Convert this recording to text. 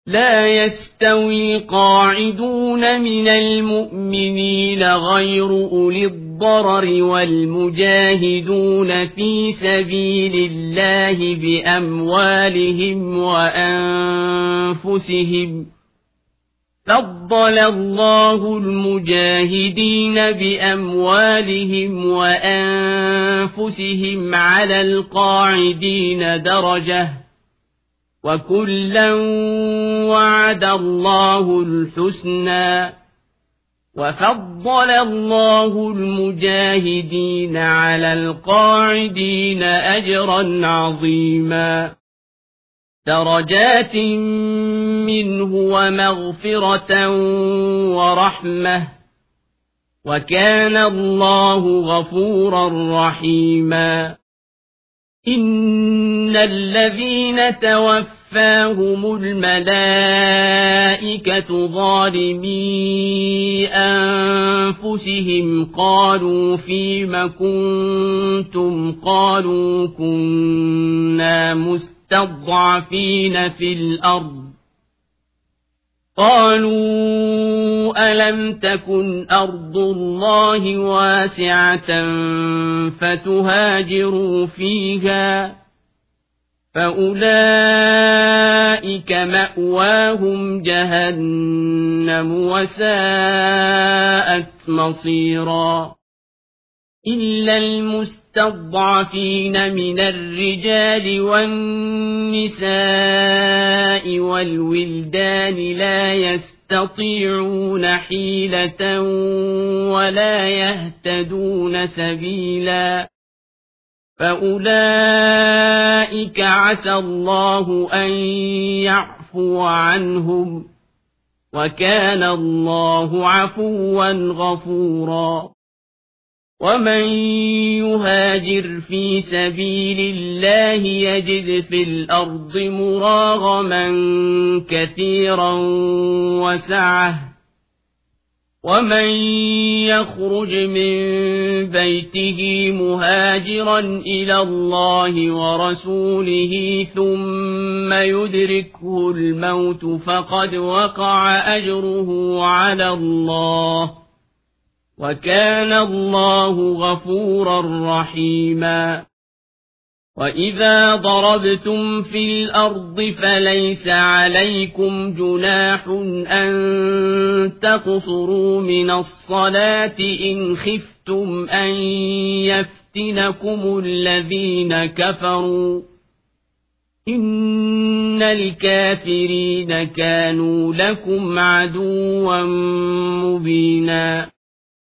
لا يستوي القاعدون من المؤمنين غير أولي الضرر والمجاهدون في سبيل الله بأموالهم وأنفسهم. فضل الله المجاهدين بأموالهم وأنفسهم على القاعدين درجة، وكلا وعد الله الحسنى، وفضل الله المجاهدين على القاعدين أجرا عظيما، درجات منه ومغفرة ورحمة، وكان الله غفورا رحيما. إن الذين توفاهم الملائكة ظالمي أنفسهم قالوا فيم كنتم؟ قالوا كنا مستضعفين في الأرض. قالوا ألم تكن أرض الله واسعة فتهاجروا فيها؟ فأولئك مأواهم جهنم وساءت مصيرا. إلا المستضعفين من الرجال والنساء والولدان لا يستطيعون حيلة ولا يهتدون سبيلا، فأولئك عسى الله أن يعفو عنهم، وكان الله عفوا غفورا. ومن يهاجر في سبيل الله يجد في الأرض مراغما كثيرا وسعة، ومن يخرج من بيته مهاجرا إلى الله ورسوله ثم يدركه الموت فقد وقع أجره على الله، وكان الله غفورا رحيما. وإذا ضربتم في الأرض فليس عليكم جناح أن تقصروا من الصلاة إن خفتم أن يفتنكم الذين كفروا، إن الكافرين كانوا لكم عدوا مبينا.